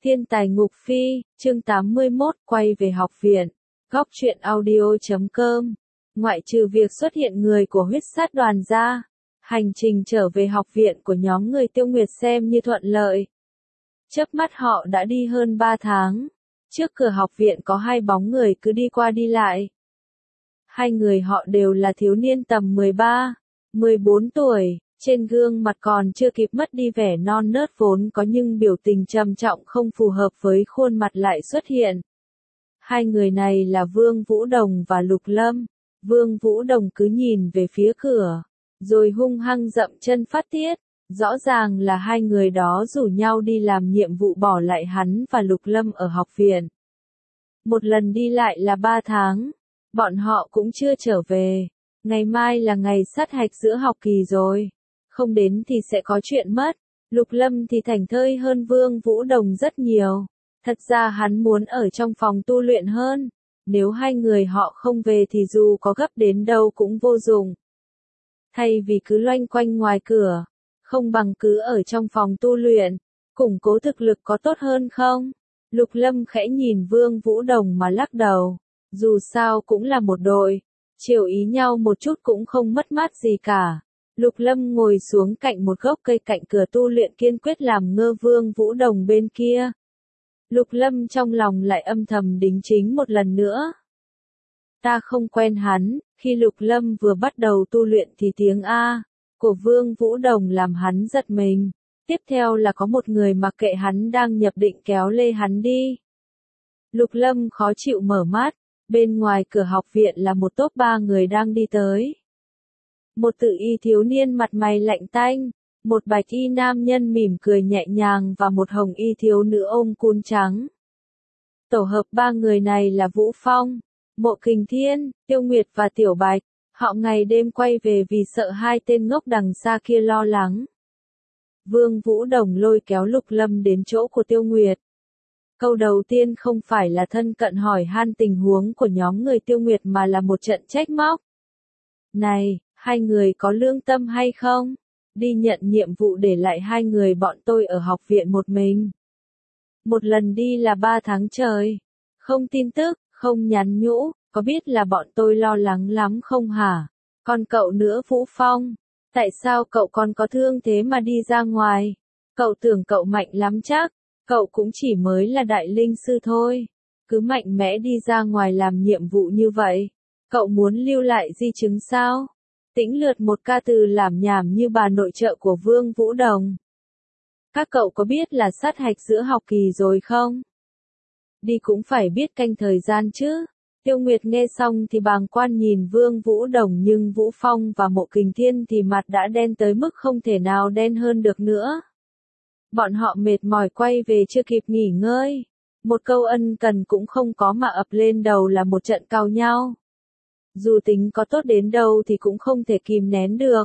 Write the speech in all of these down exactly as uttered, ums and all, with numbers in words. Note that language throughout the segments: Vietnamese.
Thiên tài ngục phi, chương tám mươi mốt, quay về học viện. Góc truyện audio chấm com. Ngoại trừ việc xuất hiện người của huyết sát đoàn ra, hành trình trở về học viện của nhóm người Tiêu Nguyệt xem như thuận lợi. Chớp mắt họ đã đi hơn ba tháng. Trước cửa học viện có hai bóng người cứ đi qua đi lại. Hai người họ đều là thiếu niên tầm mười ba, mười bốn tuổi. Trên gương mặt còn chưa kịp mất đi vẻ non nớt vốn có nhưng biểu tình trầm trọng không phù hợp với khuôn mặt lại xuất hiện. Hai người này là Vương Vũ Đồng và Lục Lâm. Vương Vũ Đồng cứ nhìn về phía cửa, rồi hung hăng dậm chân phát tiết. Rõ ràng là hai người đó rủ nhau đi làm nhiệm vụ bỏ lại hắn và Lục Lâm ở học viện. Một lần đi lại là ba tháng, bọn họ cũng chưa trở về. Ngày mai là ngày sát hạch giữa học kỳ rồi. Không đến thì sẽ có chuyện mất. Lục Lâm thì thảnh thơi hơn Vương Vũ Đồng rất nhiều. Thật ra hắn muốn ở trong phòng tu luyện hơn. Nếu hai người họ không về thì dù có gấp đến đâu cũng vô dụng. Thay vì cứ loanh quanh ngoài cửa, không bằng cứ ở trong phòng tu luyện, củng cố thực lực có tốt hơn không? Lục Lâm khẽ nhìn Vương Vũ Đồng mà lắc đầu. Dù sao cũng là một đội, chiều ý nhau một chút cũng không mất mát gì cả. Lục Lâm ngồi xuống cạnh một gốc cây cạnh cửa tu luyện kiên quyết làm ngơ Vương Vũ Đồng bên kia. Lục Lâm trong lòng lại âm thầm đính chính một lần nữa. Ta không quen hắn. Khi Lục Lâm vừa bắt đầu tu luyện thì tiếng A của Vương Vũ Đồng làm hắn giật mình. Tiếp theo là có một người mặc kệ hắn đang nhập định kéo lê hắn đi. Lục Lâm khó chịu mở mắt. Bên ngoài cửa học viện là một tốp ba người đang đi tới. Một tự y thiếu niên mặt mày lạnh tanh, một bạch y nam nhân mỉm cười nhẹ nhàng và một hồng y thiếu nữ ôm cún trắng. Tổ hợp ba người này là Vũ Phong, Mộ Kình Thiên, Tiêu Nguyệt và Tiểu Bạch. Họ ngày đêm quay về vì sợ hai tên ngốc đằng xa kia lo lắng. Vương Vũ Đồng lôi kéo Lục Lâm đến chỗ của Tiêu Nguyệt. Câu đầu tiên không phải là thân cận hỏi han tình huống của nhóm người Tiêu Nguyệt mà là một trận trách móc. Này, hai người có lương tâm hay không? Đi nhận nhiệm vụ để lại hai người bọn tôi ở học viện một mình. Một lần đi là ba tháng trời. Không tin tức, không nhắn nhũ, có biết là bọn tôi lo lắng lắm không hả? Còn cậu nữa Vũ Phong, tại sao cậu còn có thương thế mà đi ra ngoài? Cậu tưởng cậu mạnh lắm chắc, cậu cũng chỉ mới là đại linh sư thôi. Cứ mạnh mẽ đi ra ngoài làm nhiệm vụ như vậy. Cậu muốn lưu lại di chứng sao? Tĩnh lượt một ca từ làm nhảm như bà nội trợ của Vương Vũ Đồng. Các cậu có biết là sát hạch giữa học kỳ rồi không? Đi cũng phải biết canh thời gian chứ. Tiêu Nguyệt nghe xong thì bàng quan nhìn Vương Vũ Đồng nhưng Vũ Phong và Mộ Kình Thiên thì mặt đã đen tới mức không thể nào đen hơn được nữa. Bọn họ mệt mỏi quay về chưa kịp nghỉ ngơi. Một câu ân cần cũng không có mà ập lên đầu là một trận cào nhau. Dù tính có tốt đến đâu thì cũng không thể kìm nén được.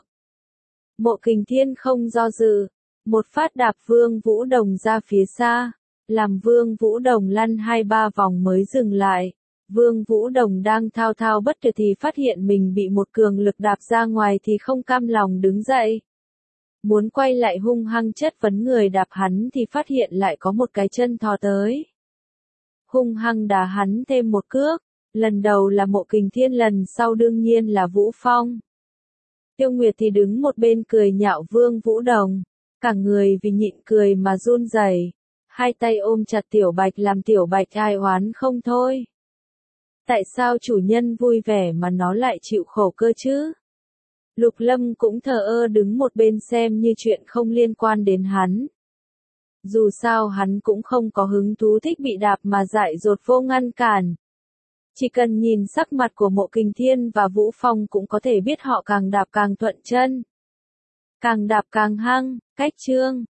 Mộ Kình Thiên không do dự, một phát đạp Vương Vũ Đồng ra phía xa, làm Vương Vũ Đồng lăn hai ba vòng mới dừng lại. Vương Vũ Đồng đang thao thao bất tuyệt thì phát hiện mình bị một cường lực đạp ra ngoài thì không cam lòng đứng dậy. Muốn quay lại hung hăng chất vấn người đạp hắn thì phát hiện lại có một cái chân thò tới. Hung hăng đá hắn thêm một cước. Lần đầu là Mộ Kình Thiên, lần sau đương nhiên là Vũ Phong. Tiêu Nguyệt thì đứng một bên cười nhạo Vương Vũ Đồng. Cả người vì nhịn cười mà run rẩy. Hai tay ôm chặt Tiểu Bạch làm Tiểu Bạch ai oán không thôi. Tại sao chủ nhân vui vẻ mà nó lại chịu khổ cơ chứ? Lục Lâm cũng thờ ơ đứng một bên xem như chuyện không liên quan đến hắn. Dù sao hắn cũng không có hứng thú thích bị đạp mà dại dột vô ngăn cản. Chỉ cần nhìn sắc mặt của Mộ Kình Thiên và Vũ Phong cũng có thể biết họ càng đạp càng thuận chân. Càng đạp càng hăng, cách chương.